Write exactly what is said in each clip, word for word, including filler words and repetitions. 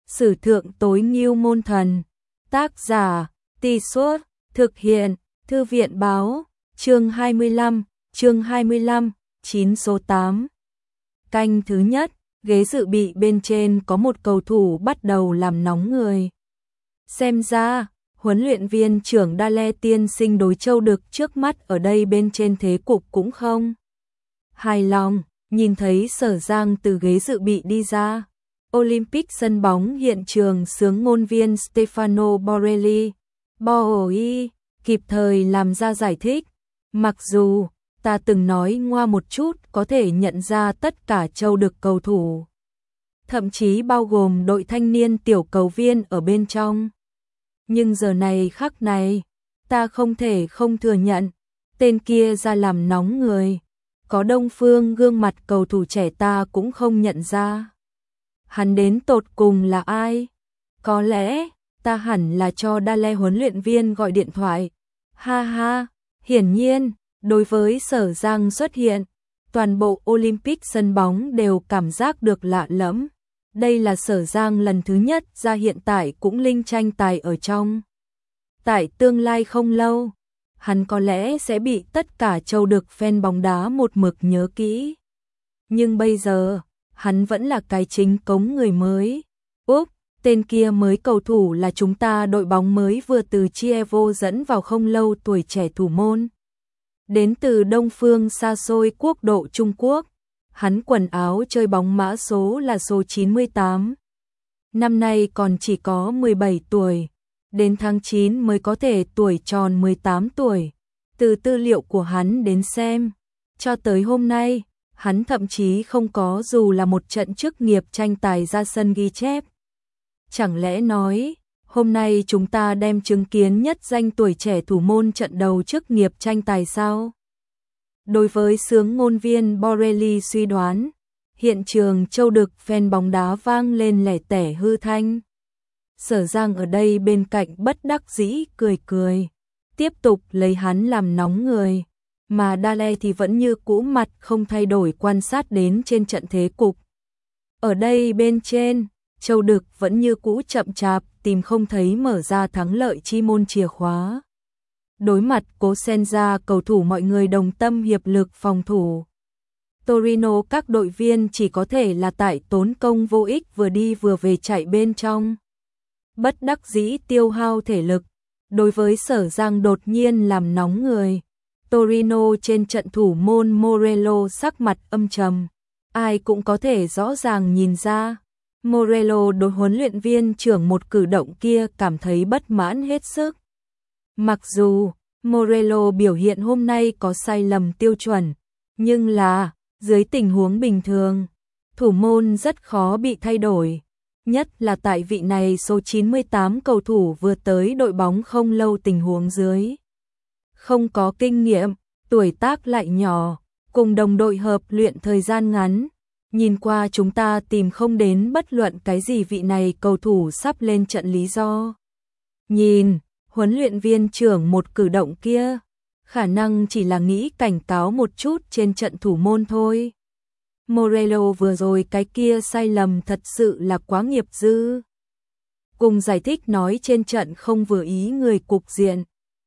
Sử thượng tối ngưu môn thần. Tác giả, Tì Suốt, thực hiện, Thư viện báo, chương hai mươi lăm, chương hai mươi lăm, chín số tám. Canh thứ nhất, ghế dự bị bên trên có một cầu thủ bắt đầu làm nóng người. Xem ra, huấn luyện viên trưởng Dale tiên sinh đối Châu Đực trước mắt ở đây bên trên thế cục cũng không hài lòng, nhìn thấy Sở Giang từ ghế dự bị đi ra. Olympic sân bóng hiện trường sướng ngôn viên Stefano Borelli, Boi, kịp thời làm ra giải thích. Mặc dù, ta từng nói ngoa một chút có thể nhận ra tất cả Châu Đực cầu thủ. Thậm chí bao gồm đội thanh niên tiểu cầu viên ở bên trong. Nhưng giờ này khắc này, ta không thể không thừa nhận, tên kia ra làm nóng người. Có Đông Phương gương mặt cầu thủ trẻ ta cũng không nhận ra. Hắn đến tột cùng là ai? Có lẽ, ta hẳn là cho Dale huấn luyện viên gọi điện thoại. Ha ha, hiển nhiên, đối với Sở Giang xuất hiện, toàn bộ Olympic sân bóng đều cảm giác được lạ lẫm. Đây là Sở Giang lần thứ nhất ra hiện tại cũng linh tranh tài ở trong. Tại tương lai không lâu, hắn có lẽ sẽ bị tất cả Châu Đực fan bóng đá một mực nhớ kỹ. Nhưng bây giờ, hắn vẫn là cái chính cống người mới. Úp, tên kia mới cầu thủ là chúng ta đội bóng mới vừa từ Chievo dẫn vào không lâu tuổi trẻ thủ môn. Đến từ Đông Phương xa xôi quốc độ Trung Quốc. Hắn quần áo chơi bóng mã số là số chín mươi tám. Năm nay còn chỉ có mười bảy tuổi. Đến tháng chín mới có thể tuổi tròn mười tám tuổi. Từ tư liệu của hắn đến xem, cho tới hôm nay, hắn thậm chí không có dù là một trận chức nghiệp tranh tài ra sân ghi chép. Chẳng lẽ nói, hôm nay chúng ta đem chứng kiến nhất danh tuổi trẻ thủ môn trận đầu chức nghiệp tranh tài sao? Đối với sướng ngôn viên Borelli suy đoán, hiện trường Châu Đực fan bóng đá vang lên lẻ tẻ hư thanh. Sở Giang ở đây bên cạnh bất đắc dĩ cười cười, tiếp tục lấy hắn làm nóng người, mà Dale thì vẫn như cũ mặt không thay đổi quan sát đến trên trận thế cục. Ở đây bên trên, Châu Đực vẫn như cũ chậm chạp tìm không thấy mở ra thắng lợi chi môn chìa khóa. Đối mặt Cố Senza cầu thủ mọi người đồng tâm hiệp lực phòng thủ. Torino các đội viên chỉ có thể là tại tốn công vô ích vừa đi vừa về chạy bên trong. Bất đắc dĩ tiêu hao thể lực. Đối với Sở Giang đột nhiên làm nóng người, Torino trên trận thủ môn Morello sắc mặt âm trầm. Ai cũng có thể rõ ràng nhìn ra. Morello đối huấn luyện viên trưởng một cử động kia cảm thấy bất mãn hết sức. Mặc dù Morello biểu hiện hôm nay có sai lầm tiêu chuẩn, nhưng là, dưới tình huống bình thường, thủ môn rất khó bị thay đổi. Nhất là tại vị này số chín mươi tám cầu thủ vừa tới đội bóng không lâu tình huống dưới. Không có kinh nghiệm, tuổi tác lại nhỏ, cùng đồng đội hợp luyện thời gian ngắn. Nhìn qua chúng ta tìm không đến bất luận cái gì vị này cầu thủ sắp lên trận lý do. Nhìn, huấn luyện viên trưởng một cử động kia, khả năng chỉ là nghĩ cảnh cáo một chút trên trận thủ môn thôi. Morello vừa rồi cái kia sai lầm thật sự là quá nghiệp dư. Cùng giải thích nói trên trận không vừa ý người cục diện.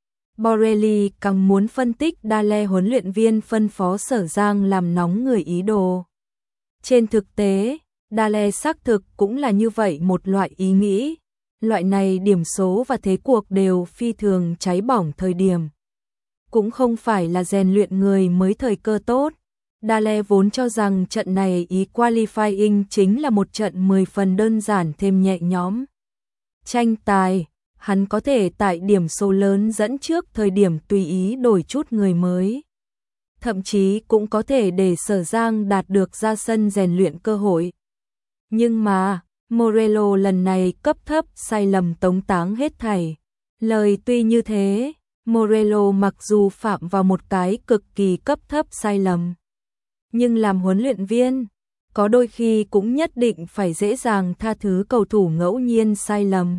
Borelli càng muốn phân tích Dale huấn luyện viên phân phó Sở Giang làm nóng người ý đồ. Trên thực tế, Dale xác thực cũng là như vậy một loại ý nghĩ. Loại này điểm số và thế cuộc đều phi thường cháy bỏng thời điểm. Cũng không phải là rèn luyện người mới thời cơ tốt. Dale vốn cho rằng trận này ý qualifying chính là một trận mười phần đơn giản thêm nhẹ nhõm. Tranh tài, hắn có thể tại điểm số lớn dẫn trước thời điểm tùy ý đổi chút người mới. Thậm chí cũng có thể để Sở Giang đạt được ra sân rèn luyện cơ hội. Nhưng mà, Morello lần này cấp thấp sai lầm tống táng hết thảy. Lời tuy như thế, Morello mặc dù phạm vào một cái cực kỳ cấp thấp sai lầm. Nhưng làm huấn luyện viên, có đôi khi cũng nhất định phải dễ dàng tha thứ cầu thủ ngẫu nhiên sai lầm.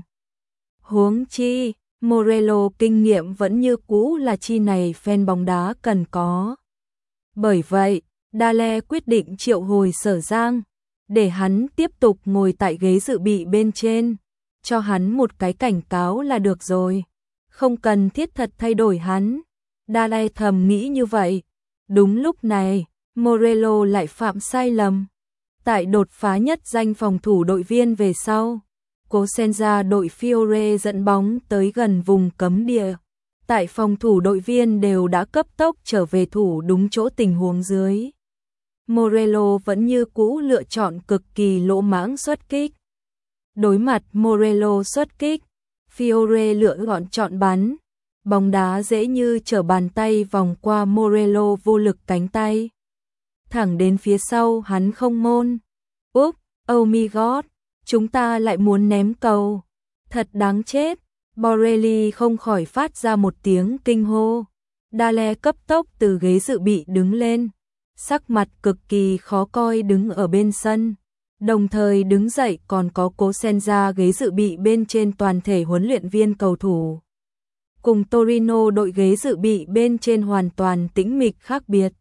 Huống chi, Morello kinh nghiệm vẫn như cũ là chi này fan bóng đá cần có. Bởi vậy, Dale quyết định triệu hồi Sở Giang. để hắn tiếp tục ngồi tại ghế dự bị bên trên, cho hắn một cái cảnh cáo là được rồi, không cần thiết thật thay đổi hắn. Dale thầm nghĩ như vậy. Đúng lúc này, Morello lại phạm sai lầm. Tại đột phá nhất danh phòng thủ đội viên về sau, Cosenza đội Fiore dẫn bóng tới gần vùng cấm địa. Tại phòng thủ đội viên đều đã cấp tốc trở về thủ đúng chỗ tình huống dưới. Morello vẫn như cũ lựa chọn cực kỳ lỗ mãng xuất kích. Đối mặt Morello xuất kích, Fiore lựa gọn chọn bắn. Bóng đá dễ như trở bàn tay vòng qua Morello vô lực cánh tay. Thẳng đến phía sau hắn không môn. Úp, oh my god, chúng ta lại muốn ném cầu. Thật đáng chết. Borelli không khỏi phát ra một tiếng kinh hô. Dale cấp tốc từ ghế dự bị đứng lên, sắc mặt cực kỳ khó coi đứng ở bên sân. Đồng thời đứng dậy còn có Cosenza ghế dự bị bên trên toàn thể huấn luyện viên cầu thủ. Cùng Torino đội ghế dự bị bên trên hoàn toàn tĩnh mịch khác biệt.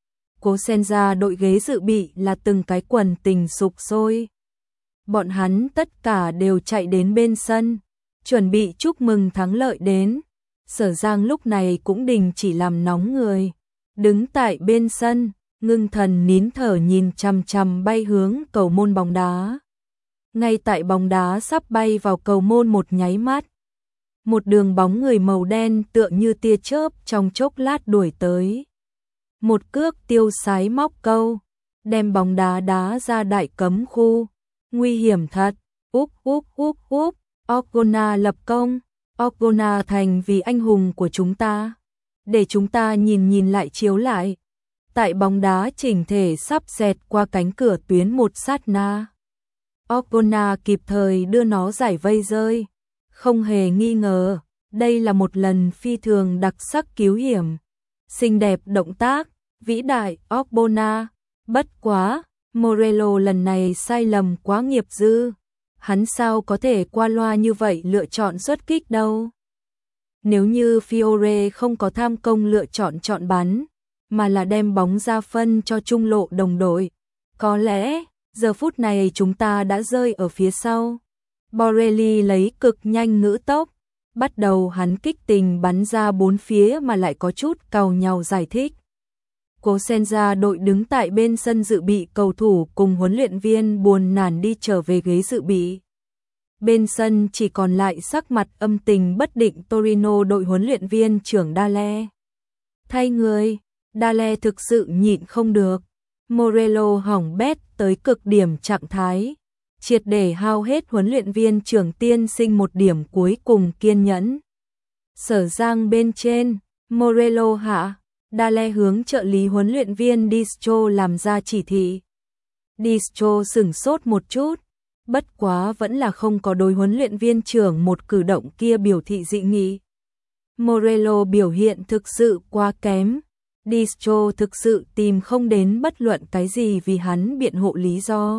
Cosenza đội ghế dự bị là từng cái quần tình sục sôi. Bọn hắn tất cả đều chạy đến bên sân, chuẩn bị chúc mừng thắng lợi đến. Sở Giang lúc này cũng đình chỉ làm nóng người, đứng tại bên sân, ngưng thần nín thở nhìn chằm chằm bay hướng cầu môn bóng đá. Ngay tại bóng đá sắp bay vào cầu môn một nháy mắt, một đường bóng người màu đen tựa như tia chớp trong chốc lát đuổi tới. Một cước tiêu sái móc câu, đem bóng đá đá ra đại cấm khu. Nguy hiểm thật. Úp úp úp úp. Orgona lập công. Orgona thành vì anh hùng của chúng ta. Để chúng ta nhìn nhìn lại chiếu lại. Tại bóng đá chỉnh thể sắp xẹt qua cánh cửa tuyến một sát na, Orgona kịp thời đưa nó giải vây rơi. Không hề nghi ngờ, đây là một lần phi thường đặc sắc cứu hiểm. Xinh đẹp động tác, vĩ đại Orgona. Bất quá, Morello lần này sai lầm quá nghiệp dư. Hắn sao có thể qua loa như vậy lựa chọn xuất kích đâu. Nếu như Fiore không có tham công lựa chọn chọn bắn, mà là đem bóng ra phân cho trung lộ đồng đội, có lẽ giờ phút này chúng ta đã rơi ở phía sau. Borelli lấy cực nhanh ngữ tốc, bắt đầu hắn kích tình bắn ra bốn phía mà lại có chút càu nhàu giải thích. Cosenza đội đứng tại bên sân dự bị cầu thủ cùng huấn luyện viên buồn nản đi trở về ghế dự bị. Bên sân chỉ còn lại sắc mặt âm tình bất định Torino đội huấn luyện viên trưởng Dale. Thay người, Dale thực sự nhịn không được. Morello hỏng bét tới cực điểm trạng thái, triệt để hao hết huấn luyện viên trưởng tiên sinh một điểm cuối cùng kiên nhẫn. Sở Giang bên trên, Morello hạ, Dale hướng trợ lý huấn luyện viên Distro làm ra chỉ thị. Distro sửng sốt một chút, bất quá vẫn là không có đối huấn luyện viên trưởng một cử động kia biểu thị dị nghị. Morello biểu hiện thực sự quá kém. Distro thực sự tìm không đến bất luận cái gì vì hắn biện hộ lý do.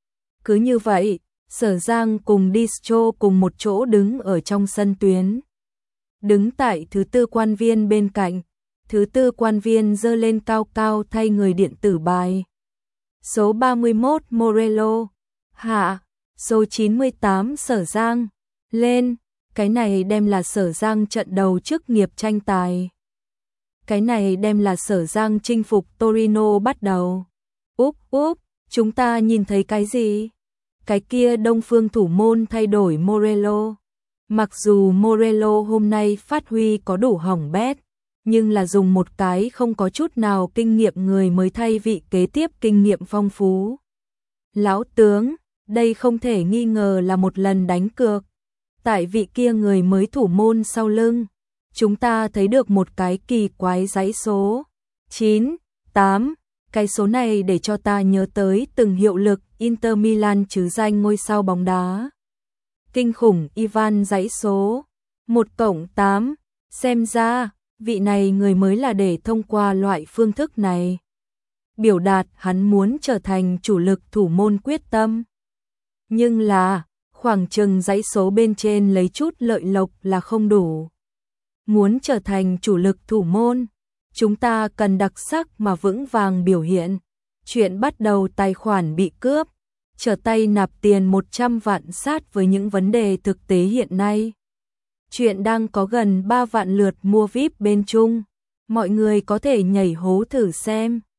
Cứ như vậy, Sở Giang cùng Distro cùng một chỗ đứng ở trong sân tuyến. Đứng tại thứ tư quan viên bên cạnh, thứ tư quan viên giơ lên cao cao thay người điện tử bài. Số ba mươi mốt Morello, hạ, số chín mươi tám Sở Giang, lên, cái này đem là Sở Giang trận đầu chức nghiệp tranh tài. Cái này đem là Sở Giang chinh phục Torino bắt đầu. Úp úp, chúng ta nhìn thấy cái gì? Cái kia Đông Phương thủ môn thay đổi Morello. Mặc dù Morello hôm nay phát huy có đủ hỏng bét, nhưng là dùng một cái không có chút nào kinh nghiệm người mới thay vị kế tiếp kinh nghiệm phong phú. Lão tướng, đây không thể nghi ngờ là một lần đánh cược. Tại vị kia người mới thủ môn sau lưng, chúng ta thấy được một cái kỳ quái dãy số chín, tám, cái số này để cho ta nhớ tới từng hiệu lực Inter Milan chứ danh ngôi sao bóng đá. Kinh khủng Ivan dãy số một cộng tám, xem ra vị này người mới là để thông qua loại phương thức này biểu đạt hắn muốn trở thành chủ lực thủ môn quyết tâm. Nhưng là khoảng chừng dãy số bên trên lấy chút lợi lộc là không đủ. Muốn trở thành chủ lực thủ môn, chúng ta cần đặc sắc mà vững vàng biểu hiện. Chuyện bắt đầu tài khoản bị cướp, trở tay nạp tiền một trăm vạn sát với những vấn đề thực tế hiện nay. Chuyện đang có gần ba vạn lượt mua vi ai pi bên Trung. Mọi người có thể nhảy hố thử xem.